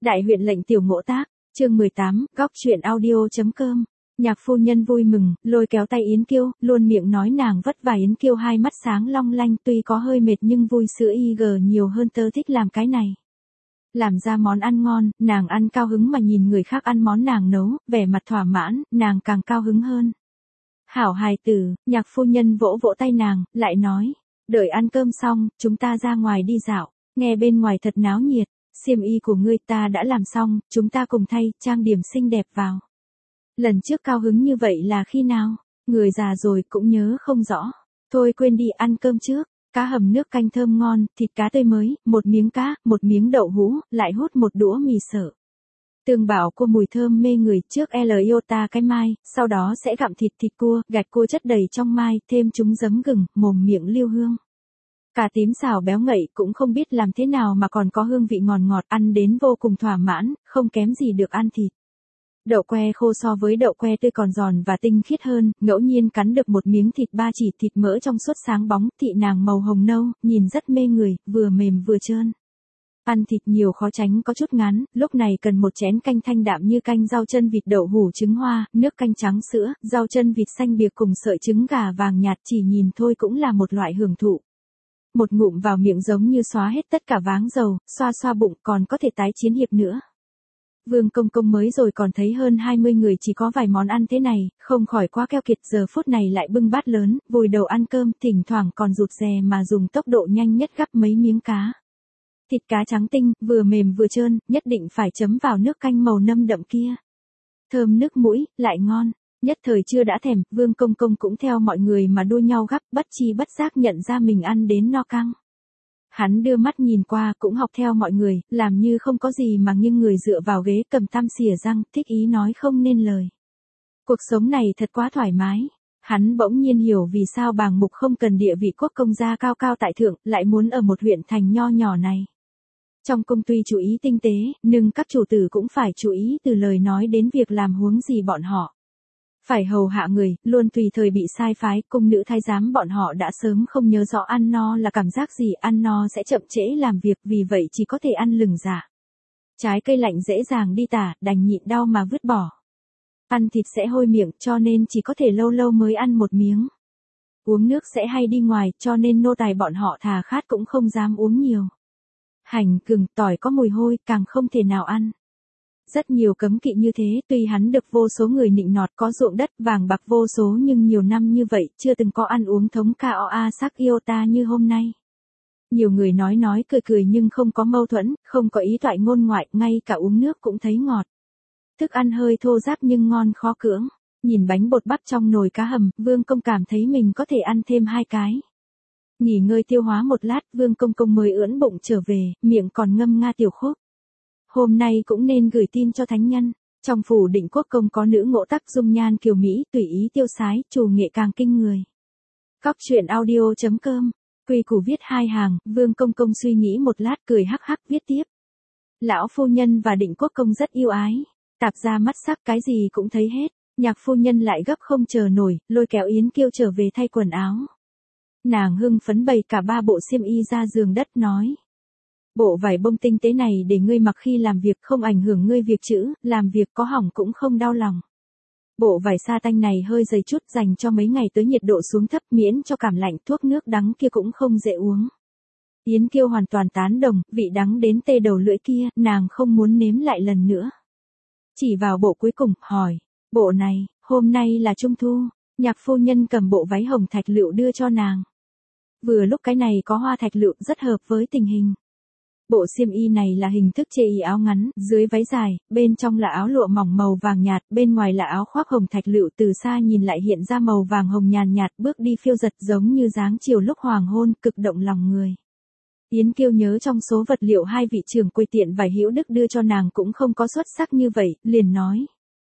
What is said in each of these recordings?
Đại huyện lệnh tiểu ngỗ tác, chương 18, góc truyện audio.com. Nhạc phu nhân vui mừng, lôi kéo tay Yến Kiêu, luôn miệng nói nàng vất vả. Yến Kiêu hai mắt sáng long lanh, tuy có hơi mệt nhưng vui sữa IG nhiều hơn, tớ thích làm cái này. Làm ra món ăn ngon, nàng ăn cao hứng mà nhìn người khác ăn món nàng nấu, vẻ mặt thỏa mãn, nàng càng cao hứng hơn. Hảo hài tử, nhạc phu nhân vỗ vỗ tay nàng, lại nói, đợi ăn cơm xong, chúng ta ra ngoài đi dạo, nghe bên ngoài thật náo nhiệt, xiêm y của ngươi ta đã làm xong, chúng ta cùng thay, trang điểm xinh đẹp vào. Lần trước cao hứng như vậy là khi nào? Người già rồi cũng nhớ không rõ. Thôi quên đi, ăn cơm trước. Cá hầm nước canh thơm ngon, thịt cá tươi mới, một miếng cá, một miếng đậu hũ, lại hút một đũa mì sở. Tường bảo cô mùi thơm mê người, trước iota cái mai, sau đó sẽ gặm thịt cua, gạch cua chất đầy trong mai, thêm chúng giấm gừng, mồm miệng lưu hương. Cà tím xào béo ngậy, cũng không biết làm thế nào mà còn có hương vị ngọt ngọt, ăn đến vô cùng thỏa mãn, không kém gì được ăn thịt. Đậu que khô so với đậu que tươi còn giòn và tinh khiết hơn, ngẫu nhiên cắn được một miếng thịt ba chỉ, thịt mỡ trong suốt sáng bóng, thị nàng màu hồng nâu, nhìn rất mê người, vừa mềm vừa trơn. Ăn thịt nhiều khó tránh có chút ngán, lúc này cần một chén canh thanh đạm như canh rau chân vịt đậu hủ trứng hoa, nước canh trắng sữa, rau chân vịt xanh biếc cùng sợi trứng gà vàng nhạt, chỉ nhìn thôi cũng là một loại hưởng thụ. Một ngụm vào miệng giống như xóa hết tất cả váng dầu, xoa xoa bụng, còn có thể tái chiến hiệp nữa. Vương Công Công mới rồi còn thấy hơn 20 người chỉ có vài món ăn thế này, không khỏi quá keo kiệt, giờ phút này lại bưng bát lớn, vùi đầu ăn cơm, thỉnh thoảng còn rụt rè mà dùng tốc độ nhanh nhất gắp mấy miếng cá. Thịt cá trắng tinh, vừa mềm vừa trơn, nhất định phải chấm vào nước canh màu nâm đậm kia. Thơm nước mũi, lại ngon. Nhất thời chưa đã thèm, Vương Công Công cũng theo mọi người mà đua nhau gắp, bất chi bất giác nhận ra mình ăn đến no căng. Hắn đưa mắt nhìn qua cũng học theo mọi người, làm như không có gì mà nghiêng người dựa vào ghế cầm tăm xỉa răng, thích ý nói không nên lời. Cuộc sống này thật quá thoải mái. Hắn bỗng nhiên hiểu vì sao Bàng Mục không cần địa vị quốc công gia cao cao tại thượng, lại muốn ở một huyện thành nho nhỏ này. Trong cung tuy chú ý tinh tế, nhưng các chủ tử cũng phải chú ý từ lời nói đến việc làm, huống gì bọn họ. Phải hầu hạ người, luôn tùy thời bị sai phái, cung nữ thái giám bọn họ đã sớm không nhớ rõ ăn no là cảm giác gì, ăn no sẽ chậm trễ làm việc, vì vậy chỉ có thể ăn lừng dạ. Trái cây lạnh dễ dàng đi tả, đành nhịn đau mà vứt bỏ. Ăn thịt sẽ hôi miệng, cho nên chỉ có thể lâu lâu mới ăn một miếng. Uống nước sẽ hay đi ngoài, cho nên nô tài bọn họ thà khát cũng không dám uống nhiều. Hành, gừng, tỏi có mùi hôi, càng không thể nào ăn. Rất nhiều cấm kỵ như thế, tuy hắn được vô số người nịnh nọt, có ruộng đất vàng bạc vô số, nhưng nhiều năm như vậy, chưa từng có ăn uống thống KOA sắc iota như hôm nay. Nhiều người nói cười nhưng không có mâu thuẫn, không có ý toại ngôn ngoại, ngay cả uống nước cũng thấy ngọt. Thức ăn hơi thô ráp nhưng ngon khó cưỡng. Nhìn bánh bột bắp trong nồi cá hầm, Vương Công cảm thấy mình có thể ăn thêm 2 cái. Nghỉ ngơi tiêu hóa một lát, Vương Công Công mới ưỡn bụng trở về, miệng còn ngâm nga tiểu khúc. Hôm nay cũng nên gửi tin cho thánh nhân. Trong phủ Định Quốc Công có nữ ngộ tắc dung nhan kiều mỹ, tùy ý tiêu sái, trù nghệ càng kinh người. Góc truyện audio.com. Quy củ viết 2 hàng, Vương Công Công suy nghĩ một lát cười hắc hắc viết tiếp. Lão phu nhân và Định Quốc Công rất yêu ái. Tạp ra mắt sắc cái gì cũng thấy hết. Nhạc phu nhân lại gấp không chờ nổi, lôi kéo Yến Kiêu trở về thay quần áo. Nàng hưng phấn bày cả 3 bộ xiêm y ra giường đất nói. Bộ vải bông tinh tế này để ngươi mặc khi làm việc, không ảnh hưởng ngươi việc chữ, làm việc có hỏng cũng không đau lòng. Bộ vải sa tanh này hơi dày chút, dành cho mấy ngày tới nhiệt độ xuống thấp, miễn cho cảm lạnh, thuốc nước đắng kia cũng không dễ uống. Yến Kiêu hoàn toàn tán đồng, vị đắng đến tê đầu lưỡi kia, nàng không muốn nếm lại lần nữa. Chỉ vào bộ cuối cùng, hỏi, bộ này, hôm nay là trung thu. Nhạc phu nhân cầm bộ váy hồng thạch lựu đưa cho nàng. Vừa lúc cái này có hoa thạch lựu rất hợp với tình hình. Bộ xiêm y này là hình thức chê y áo ngắn, dưới váy dài, bên trong là áo lụa mỏng màu vàng nhạt, bên ngoài là áo khoác hồng thạch lựu, từ xa nhìn lại hiện ra màu vàng hồng nhàn nhạt, bước đi phiêu giật giống như dáng chiều lúc hoàng hôn, cực động lòng người. Yến Kiêu nhớ trong số vật liệu 2 vị trưởng quầy tiện vải Hữu Đức đưa cho nàng cũng không có xuất sắc như vậy, liền nói.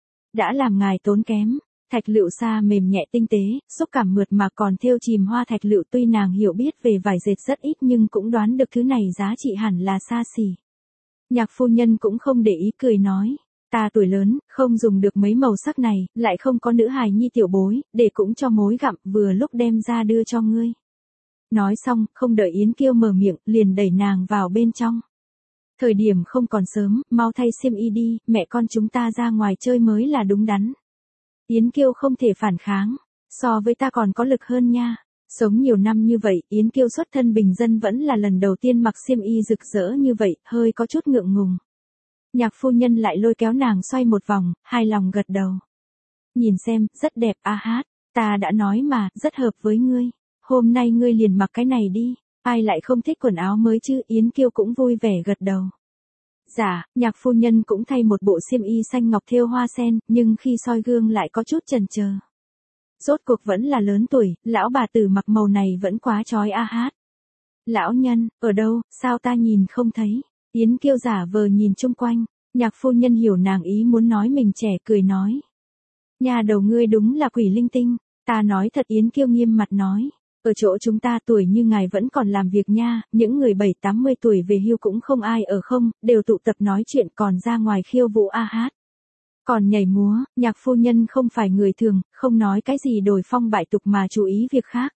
Đã làm ngài tốn kém. Thạch lựu sa mềm nhẹ tinh tế, xúc cảm mượt mà còn thêu chìm hoa thạch lựu, tuy nàng hiểu biết về vải dệt rất ít nhưng cũng đoán được thứ này giá trị hẳn là xa xỉ. Nhạc phu nhân cũng không để ý cười nói, ta tuổi lớn, không dùng được mấy màu sắc này, lại không có nữ hài nhi tiểu bối, để cũng cho mối gặm, vừa lúc đem ra đưa cho ngươi. Nói xong, không đợi Yến Kiêu mở miệng, liền đẩy nàng vào bên trong. Thời điểm không còn sớm, mau thay xiêm y đi, mẹ con chúng ta ra ngoài chơi mới là đúng đắn. Yến Kiêu không thể phản kháng, so với ta còn có lực hơn nha. Sống nhiều năm như vậy, Yến Kiêu xuất thân bình dân vẫn là lần đầu tiên mặc xiêm y rực rỡ như vậy, hơi có chút ngượng ngùng. Nhạc phu nhân lại lôi kéo nàng xoay một vòng, hài lòng gật đầu. Nhìn xem, rất đẹp a hát, ta đã nói mà, rất hợp với ngươi. Hôm nay ngươi liền mặc cái này đi, ai lại không thích quần áo mới chứ, Yến Kiêu cũng vui vẻ gật đầu. Dạ, nhạc phu nhân cũng thay một bộ xiêm y xanh ngọc thêu hoa sen, nhưng khi soi gương lại có chút chần chờ. Rốt cuộc vẫn là lớn tuổi, lão bà tử mặc màu này vẫn quá chói a hát. Lão nhân, ở đâu, sao ta nhìn không thấy? Yến Kiêu giả vờ nhìn chung quanh, nhạc phu nhân hiểu nàng ý muốn nói mình trẻ cười nói. Nhà đầu ngươi đúng là quỷ linh tinh, ta nói thật. Yến Kiêu nghiêm mặt nói. Ở chỗ chúng ta tuổi như ngài vẫn còn làm việc nha, những người 7-80 tuổi về hưu cũng không ai ở không, đều tụ tập nói chuyện còn ra ngoài khiêu vũ a hát. Còn nhảy múa, nhạc phu nhân không phải người thường, không nói cái gì đổi phong bại tục mà chú ý việc khác.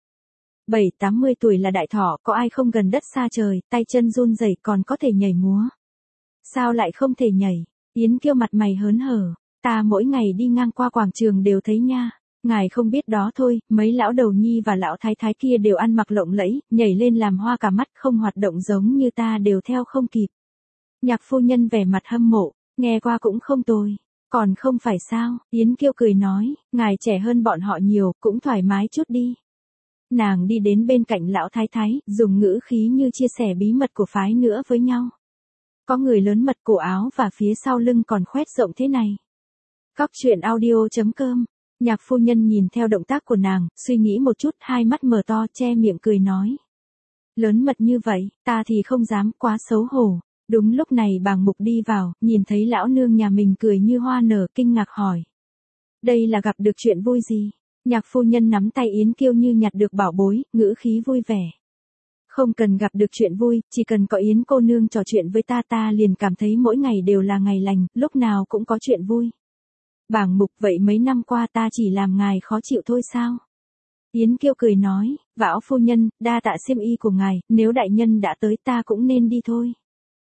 7-80 tuổi là đại thọ, có ai không gần đất xa trời, tay chân run rẩy còn có thể nhảy múa. Sao lại không thể nhảy? Yến Kiêu mặt mày hớn hở, ta mỗi ngày đi ngang qua quảng trường đều thấy nha. Ngài không biết đó thôi, mấy lão đầu nhi và lão thái thái kia đều ăn mặc lộng lẫy, nhảy lên làm hoa cả mắt, không hoạt động giống như ta đều theo không kịp. Nhạc phu nhân vẻ mặt hâm mộ, nghe qua cũng không tồi. Còn không phải sao, Yến Kiêu cười nói, ngài trẻ hơn bọn họ nhiều, cũng thoải mái chút đi. Nàng đi đến bên cạnh lão thái thái, dùng ngữ khí như chia sẻ bí mật của phái nữa với nhau. Có người lớn mật cổ áo và phía sau lưng còn khoét rộng thế này. Góc truyện audio.com. Nhạc phu nhân nhìn theo động tác của nàng, suy nghĩ một chút, hai mắt mở to che miệng cười nói. Lớn mật như vậy, ta thì không dám, quá xấu hổ. Đúng lúc này bàng mục đi vào, nhìn thấy lão nương nhà mình cười như hoa nở, kinh ngạc hỏi. Đây là gặp được chuyện vui gì? Nhạc phu nhân nắm tay Yến Kiêu như nhặt được bảo bối, ngữ khí vui vẻ. Không cần gặp được chuyện vui, chỉ cần có Yến cô nương trò chuyện với ta liền cảm thấy mỗi ngày đều là ngày lành, lúc nào cũng có chuyện vui. Bàng mục, vậy mấy năm qua ta chỉ làm ngài khó chịu thôi sao? Yến Kiêu cười nói, Vão phu nhân, đa tạ xiêm y của ngài, nếu đại nhân đã tới ta cũng nên đi thôi.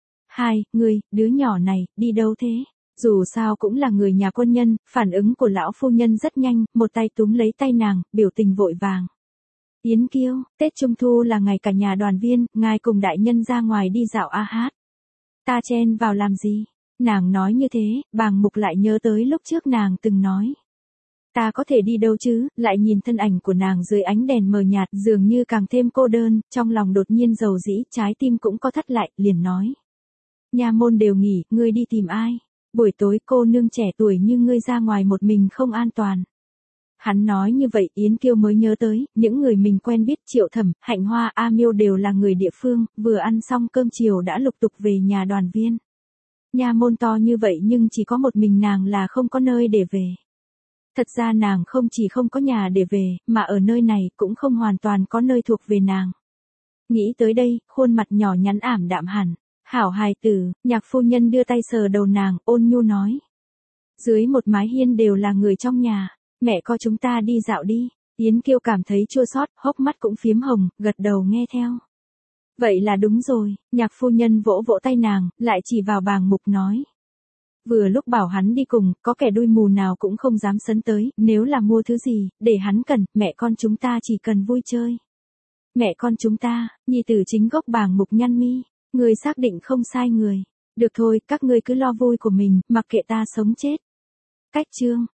Ngươi, đứa nhỏ này, đi đâu thế? Dù sao cũng là người nhà quân nhân, phản ứng của lão phu nhân rất nhanh, một tay túm lấy tay nàng, biểu tình vội vàng. Yến Kiêu, Tết Trung Thu là ngày cả nhà đoàn viên, ngài cùng đại nhân ra ngoài đi dạo a hát. Ta chen vào làm gì? Nàng nói như thế, bàng mục lại nhớ tới lúc trước nàng từng nói. Ta có thể đi đâu chứ, lại nhìn thân ảnh của nàng dưới ánh đèn mờ nhạt dường như càng thêm cô đơn, trong lòng đột nhiên dầu dĩ, trái tim cũng co thắt lại, liền nói. Nhà môn đều nghỉ, ngươi đi tìm ai? Buổi tối cô nương trẻ tuổi như ngươi ra ngoài một mình không an toàn. Hắn nói như vậy Yến Kiêu mới nhớ tới, những người mình quen biết Triệu Thẩm, Hạnh Hoa, A Miêu đều là người địa phương, vừa ăn xong cơm chiều đã lục tục về nhà đoàn viên. Nhà môn to như vậy nhưng chỉ có một mình nàng là không có nơi để về. Thật ra nàng không chỉ không có nhà để về, mà ở nơi này cũng không hoàn toàn có nơi thuộc về nàng. Nghĩ tới đây, khuôn mặt nhỏ nhắn ảm đạm hẳn. Hảo hài tử, nhạc phu nhân đưa tay sờ đầu nàng, ôn nhu nói. Dưới một mái hiên đều là người trong nhà, mẹ co chúng ta đi dạo đi. Yến Kiêu cảm thấy chua xót, hốc mắt cũng phiếm hồng, gật đầu nghe theo. Vậy là đúng rồi, nhạc phu nhân vỗ vỗ tay nàng, lại chỉ vào bàng mục nói. Vừa lúc bảo hắn đi cùng, có kẻ đuôi mù nào cũng không dám sấn tới, nếu là mua thứ gì, để hắn cần, mẹ con chúng ta chỉ cần vui chơi. Mẹ con chúng ta, nhi tử chính gốc bàng mục nhăn mi. Người xác định không sai người. Được thôi, các ngươi cứ lo vui của mình, mặc kệ ta sống chết. Cách chương.